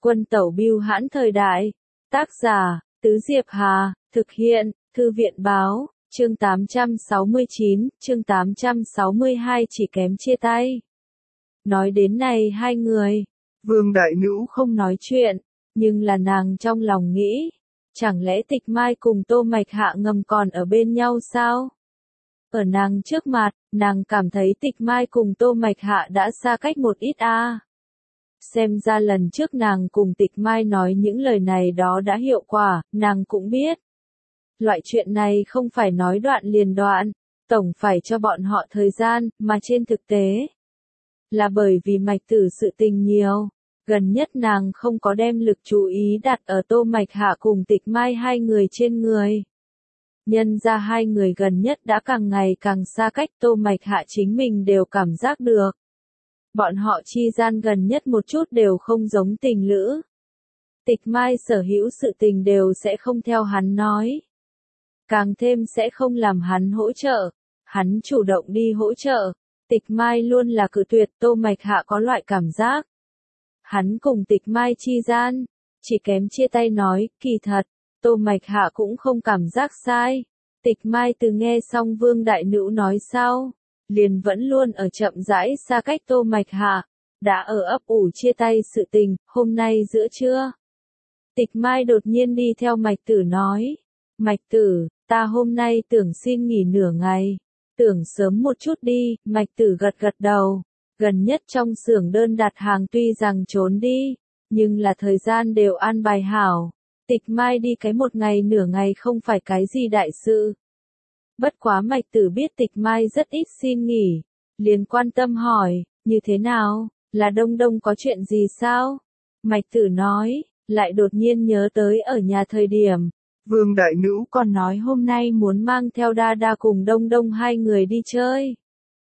Quân tẩu bưu hãn thời đại. Tác giả, Tứ Diệp Hà, thực hiện, Thư viện báo, chương 869, chương 862 chỉ kém chia tay. Nói đến này hai người, Vương Đại Nữ không nói chuyện, nhưng là nàng trong lòng nghĩ, chẳng lẽ Tịch Mai cùng Tô Mạch Hạ ngầm còn ở bên nhau sao? Ở nàng trước mặt, nàng cảm thấy Tịch Mai cùng Tô Mạch Hạ đã xa cách một ít a. Xem ra lần trước nàng cùng Tịch Mai nói những lời này đó đã hiệu quả, nàng cũng biết. Loại chuyện này không phải nói đoạn liền đoạn, tổng phải cho bọn họ thời gian, mà trên thực tế. Là bởi vì Mạch Tử sự tình nhiều, gần nhất nàng không có đem lực chú ý đặt ở Tô Mạch Hạ cùng Tịch Mai hai người trên người. Nhân ra hai người gần nhất đã càng ngày càng xa cách, Tô Mạch Hạ chính mình đều cảm giác được. Bọn họ chi gian gần nhất một chút đều không giống tình lữ. Tịch Mai sở hữu sự tình đều sẽ không theo hắn nói. Càng thêm sẽ không làm hắn hỗ trợ. Hắn chủ động đi hỗ trợ. Tịch Mai luôn là cự tuyệt. Tô Mạch Hạ có loại cảm giác. Hắn cùng Tịch Mai chi gian, chỉ kém chia tay nói, kỳ thật, Tô Mạch Hạ cũng không cảm giác sai. Tịch Mai từ nghe xong Vương Đại Nữ nói sau, liền vẫn luôn ở chậm rãi xa cách Tô Mạch Hạ, đã ở ấp ủ chia tay sự tình, hôm nay giữa trưa. Tịch Mai đột nhiên đi theo Mạch Tử nói, Mạch Tử, ta hôm nay tưởng xin nghỉ nửa ngày, tưởng sớm một chút đi, Mạch Tử gật gật đầu, gần nhất trong xưởng đơn đặt hàng tuy rằng trốn đi, nhưng là thời gian đều an bài hảo, Tịch Mai đi cái một ngày nửa ngày không phải cái gì đại sự. Bất quá Mạch Tử biết Tịch Mai rất ít xin nghỉ, liền quan tâm hỏi, như thế nào, là Đông Đông có chuyện gì sao? Mạch Tử nói, lại đột nhiên nhớ tới ở nhà thời điểm, Vương Đại Nữ còn nói hôm nay muốn mang theo Đa Đa cùng Đông Đông hai người đi chơi.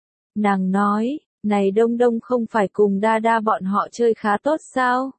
Nàng nói, này Đông Đông không phải cùng Đa Đa bọn họ chơi khá tốt sao?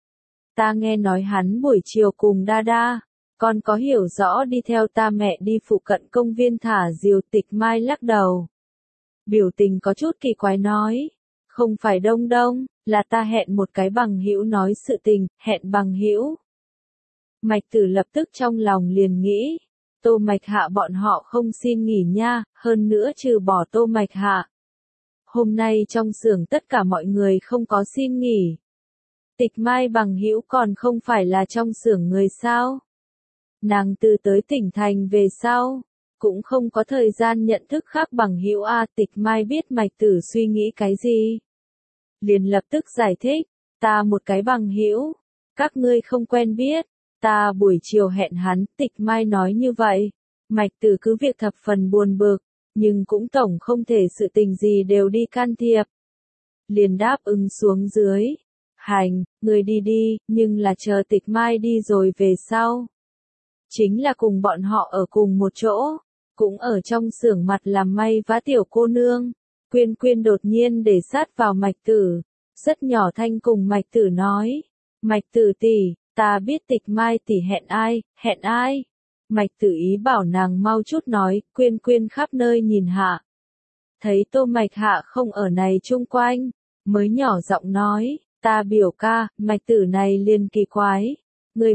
Ta nghe nói hắn buổi chiều cùng Đa Đa, còn có hiểu rõ đi theo ta mẹ đi phụ cận công viên thả diều. Tịch Mai lắc đầu. Biểu tình có chút kỳ quái nói, không phải Đông Đông, là ta hẹn một cái bằng hữu nói sự tình, hẹn bằng hữu. Mạch Tử lập tức trong lòng liền nghĩ, Tô Mạch Hạ bọn họ không xin nghỉ nha, hơn nữa trừ bỏ Tô Mạch Hạ. Hôm nay trong xưởng tất cả mọi người không có xin nghỉ. Tịch Mai bằng hữu còn không phải là trong xưởng người sao? Nàng từ tới tỉnh thành về sau, cũng không có thời gian nhận thức khác bằng hữu a. Tịch Mai biết Mạch Tử suy nghĩ cái gì, liền lập tức giải thích, ta một cái bằng hữu, các ngươi không quen biết, ta buổi chiều hẹn hắn. Tịch Mai nói như vậy, Mạch Tử cứ việc thập phần buồn bực, nhưng cũng tổng không thể sự tình gì đều đi can thiệp. Liền đáp ứng xuống dưới, hành, người đi đi, nhưng là chờ Tịch Mai đi rồi về sau. Chính là cùng bọn họ ở cùng một chỗ, cũng ở trong xưởng mặt làm may vá tiểu cô nương. Quyên Quyên đột nhiên để sát vào Mạch Tử, rất nhỏ thanh cùng Mạch Tử nói, Mạch Tử tỷ, ta biết Tịch Mai tỷ hẹn ai, hẹn ai. Mạch Tử ý bảo nàng mau chút nói. Quyên Quyên khắp nơi nhìn hạ, thấy Tô Mạch Hạ không ở này chung quanh, mới nhỏ giọng nói, ta biểu ca. Mạch Tử này liền kỳ quái, người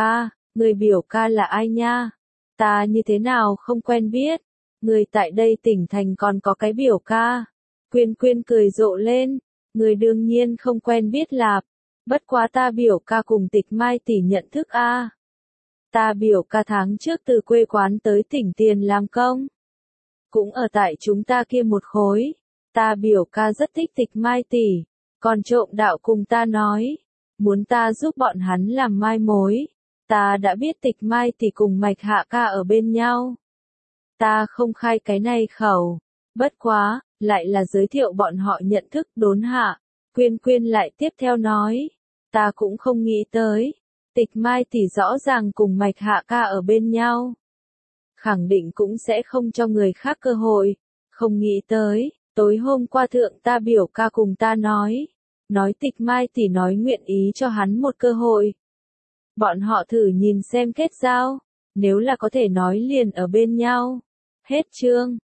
biểu ca là ai nha? Ta như thế nào không quen biết? Người tại đây tỉnh thành còn có cái biểu ca. Quyên Quyên cười rộ lên, người đương nhiên không quen biết lạp. Bất quá ta biểu ca cùng Tịch Mai tỷ nhận thức a. Ta biểu ca tháng trước từ quê quán tới tỉnh Tiền làm công, cũng ở tại chúng ta kia một khối. Ta biểu ca rất thích Tịch Mai tỷ, còn trộm đạo cùng ta nói, muốn ta giúp bọn hắn làm mai mối. Ta đã biết Tịch Mai tỷ cùng Mạch Hạ ca ở bên nhau. Ta không khai cái này khẩu. Bất quá, lại là giới thiệu bọn họ nhận thức. Đốn hạ, Quyên Quyên lại tiếp theo nói, ta cũng không nghĩ tới, Tịch Mai tỷ rõ ràng cùng Mạch Hạ ca ở bên nhau. Khẳng định cũng sẽ không cho người khác cơ hội. Không nghĩ tới, tối hôm qua thượng ta biểu ca cùng ta nói Tịch Mai tỷ nói nguyện ý cho hắn một cơ hội. Bọn họ thử nhìn xem kết giao, nếu là có thể nói liền ở bên nhau. Hết chương.